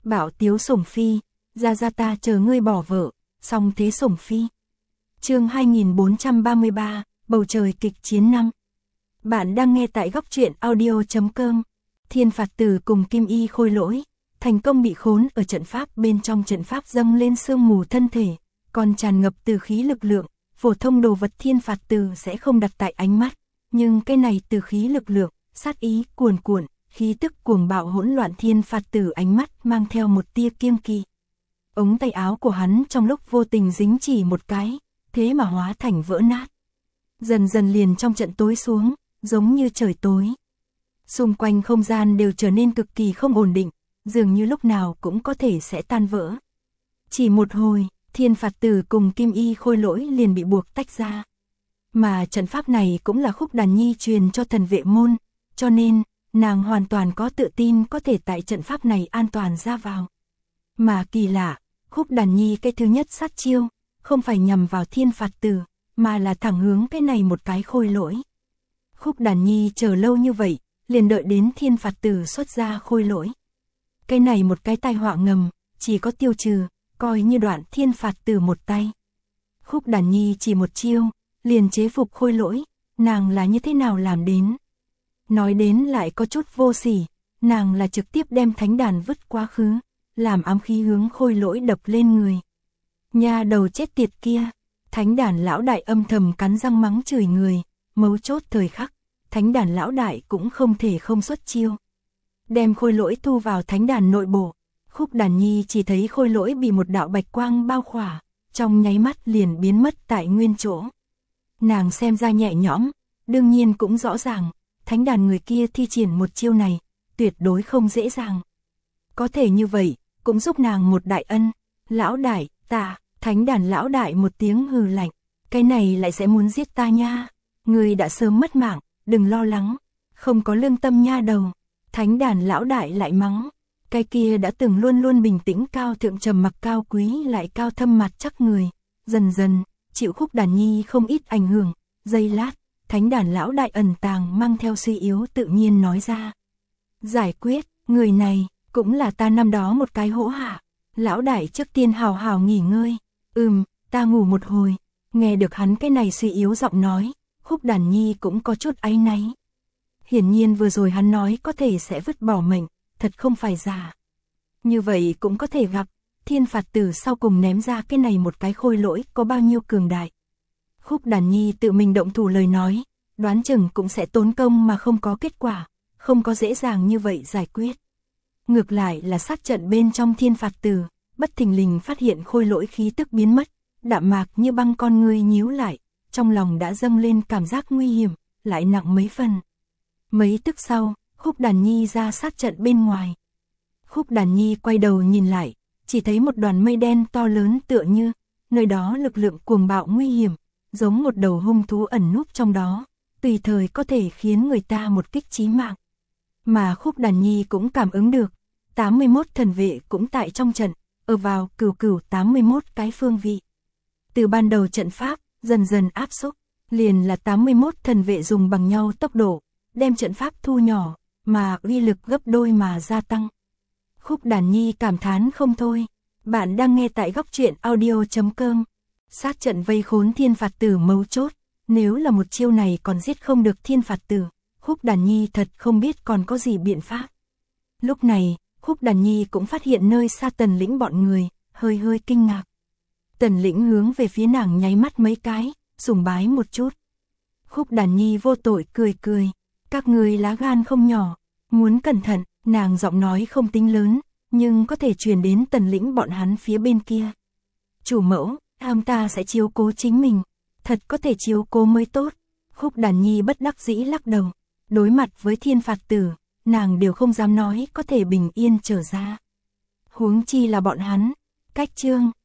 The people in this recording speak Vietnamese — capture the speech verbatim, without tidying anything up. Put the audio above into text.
Bảo Tiếu Sủng Phi, ra ra ta chờ ngươi bỏ vợ, song thế Sủng Phi. Chương hai nghìn bốn trăm ba mươi ba, bầu trời kịch chiến năm. Bạn đang nghe tại góc truyện audio chấm com. Thiên Phạt Tử cùng Kim Y Khôi Lỗi thành công bị khốn ở trận pháp, bên trong trận pháp dâng lên sương mù thân thể, còn tràn ngập từ khí lực lượng. Phổ thông đồ vật Thiên Phạt Tử sẽ không đặt tại ánh mắt, nhưng cái này từ khí lực lượng, sát ý cuồn cuộn, khí tức cuồng bạo hỗn loạn. Thiên Phạt Tử ánh mắt mang theo một tia kiêng kỵ. Ống tay áo của hắn trong lúc vô tình dính chỉ một cái, thế mà hóa thành vỡ nát. Dần dần liền trong trận tối xuống, giống như trời tối. Xung quanh không gian đều trở nên cực kỳ không ổn định, dường như lúc nào cũng có thể sẽ tan vỡ. Chỉ một hồi, Thiên Phạt Tử cùng Kim Y Khôi Lỗi liền bị buộc tách ra. Mà trận pháp này cũng là Khúc Đàn Nhi truyền cho thần vệ môn, cho nên nàng hoàn toàn có tự tin có thể tại trận pháp này an toàn ra vào. Mà kỳ lạ, Khúc Đàn Nhi cái thứ nhất sát chiêu, không phải nhằm vào Thiên Phạt Tử, mà là thẳng hướng cái này một cái Khôi Lỗi. Khúc Đàn Nhi chờ lâu như vậy, liền đợi đến Thiên Phạt Tử xuất ra Khôi Lỗi. Cái này một cái tai họa ngầm, chỉ có tiêu trừ, coi như đoạn Thiên Phạt Tử một tay. Khúc Đàn Nhi chỉ một chiêu, liền chế phục Khôi Lỗi, nàng là như thế nào làm đến? Nói đến lại có chút vô sỉ, nàng là trực tiếp đem thánh đàn vứt quá khứ, làm ám khí hướng Khôi Lỗi đập lên người. Nha đầu chết tiệt kia, thánh đàn lão đại âm thầm cắn răng mắng chửi người, mấu chốt thời khắc, thánh đàn lão đại cũng không thể không xuất chiêu. Đem Khôi Lỗi thu vào thánh đàn nội bộ, Khúc Đàn Nhi chỉ thấy Khôi Lỗi bị một đạo bạch quang bao khỏa, trong nháy mắt liền biến mất tại nguyên chỗ. Nàng xem ra nhẹ nhõm, đương nhiên cũng rõ ràng, thánh đàn người kia thi triển một chiêu này, tuyệt đối không dễ dàng. Có thể như vậy, cũng giúp nàng một đại ân. Lão đại, ta, thánh đàn lão đại một tiếng hừ lạnh, cái này lại sẽ muốn giết ta nha. Người đã sớm mất mạng, đừng lo lắng, không có lương tâm nha đầu. Thánh đàn lão đại lại mắng, cái kia đã từng luôn luôn bình tĩnh cao thượng trầm mặc cao quý lại cao thâm mặt chắc người, dần dần chịu Khúc Đàn Nhi không ít ảnh hưởng. Giây lát, thánh đàn lão đại ẩn tàng mang theo suy yếu tự nhiên nói ra. Giải quyết, người này, cũng là ta năm đó một cái hỗ hạ. Lão đại trước tiên hào hào nghỉ ngơi. Ừm, ta ngủ một hồi. Nghe được hắn cái này suy yếu giọng nói, Khúc Đàn Nhi cũng có chút áy náy. Hiển nhiên vừa rồi hắn nói có thể sẽ vứt bỏ mệnh, thật không phải giả. Như vậy cũng có thể gặp, Thiên Phạt Tử sau cùng ném ra cái này một cái Khôi Lỗi có bao nhiêu cường đại. Khúc Đàn Nhi tự mình động thủ lời nói, đoán chừng cũng sẽ tốn công mà không có kết quả, không có dễ dàng như vậy giải quyết. Ngược lại là sát trận bên trong Thiên Phạt Tử, bất thình lình phát hiện Khôi Lỗi khí tức biến mất, đạm mạc như băng con ngươi nhíu lại, trong lòng đã dâng lên cảm giác nguy hiểm, lại nặng mấy phần. Mấy tức sau, Khúc Đàn Nhi ra sát trận bên ngoài. Khúc Đàn Nhi quay đầu nhìn lại, chỉ thấy một đoàn mây đen to lớn tựa như, nơi đó lực lượng cuồng bạo nguy hiểm, giống một đầu hung thú ẩn núp trong đó, tùy thời có thể khiến người ta một kích chí mạng. Mà Khúc Đàn Nhi cũng cảm ứng được, tám mươi mốt thần vệ cũng tại trong trận, ở vào cửu cửu tám mươi mốt cái phương vị. Từ ban đầu trận pháp, dần dần áp xúc, liền là tám mươi mốt thần vệ dùng bằng nhau tốc độ, đem trận pháp thu nhỏ, mà uy lực gấp đôi mà gia tăng. Khúc Đàn Nhi cảm thán không thôi. Bạn đang nghe tại góc truyện audio chấm com. Sát trận vây khốn Thiên Phạt Tử mấu chốt, nếu là một chiêu này còn giết không được Thiên Phạt Tử, Khúc Đàn Nhi thật không biết còn có gì biện pháp. Lúc này, Khúc Đàn Nhi cũng phát hiện nơi xa Tần Lĩnh bọn người, hơi hơi kinh ngạc. Tần Lĩnh hướng về phía nàng nháy mắt mấy cái, sùng bái một chút. Khúc Đàn Nhi vô tội cười cười, các người lá gan không nhỏ, muốn cẩn thận. Nàng giọng nói không tính lớn, nhưng có thể truyền đến Tần Lĩnh bọn hắn phía bên kia. Chủ mẫu, ông ta sẽ chiếu cố chính mình, thật có thể chiếu cố mới tốt. Khúc Đàn Nhi bất đắc dĩ lắc đầu, đối mặt với Thiên Phạt Tử, nàng đều không dám nói có thể bình yên trở ra. Huống chi là bọn hắn. Cách chương